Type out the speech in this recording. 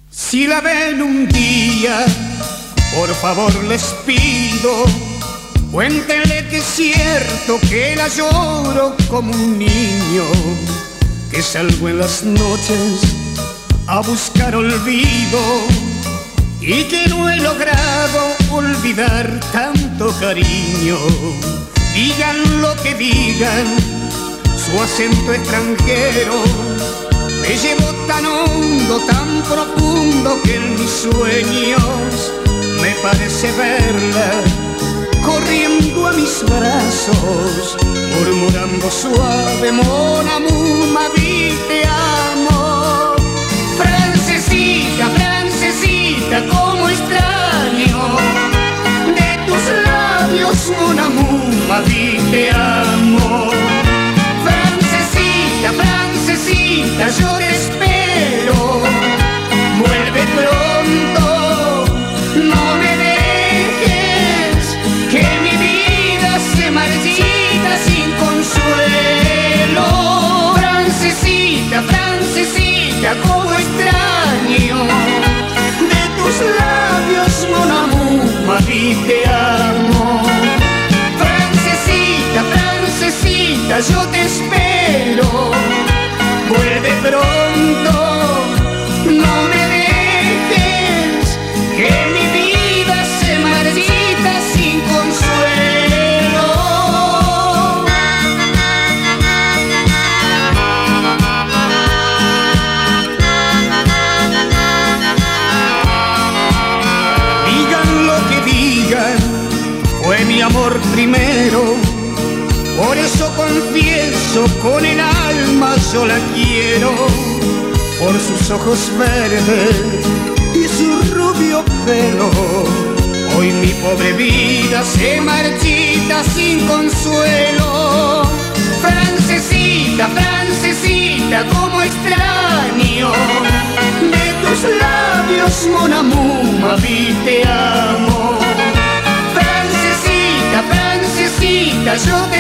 Si la ven un día, por favor les pido, cuéntenle que es cierto que la lloro como un niño, que salgo en las noches a buscar olvido y que no he logrado olvidar tanto cariño. Digan lo que digan, su acento extranjero me llevó tan hondo, tan profundo, que en mis sueños me parece verla corriendo a mis brazos, murmurando suave: Mon amour, ma vie, te amo. Francesita, francesita, cómo extraño de tus labios, mon amour, ma vie, te amo. Francesita, francesita, yo te espero, vuelve pronto, no me dejes, que mi vida se marchita sin consuelo. Francesita, francesita, cómo extraño de tus labios, mon amour, ma vie, te amo. Francesita, francesita, yo te espero, vuelve pronto, no me dejes, que mi vida se marchita sin consuelo. Digan lo que digan, fue mi amor primero, por eso confieso, con el alma yo la quiero, por sus ojos verdes y su rubio pelo. Hoy mi pobre vida se marchita sin consuelo. Francesita, francesita, cómo extraño de tus labios, mon amour, ma vie, te amo. Francesita, francesita, yo te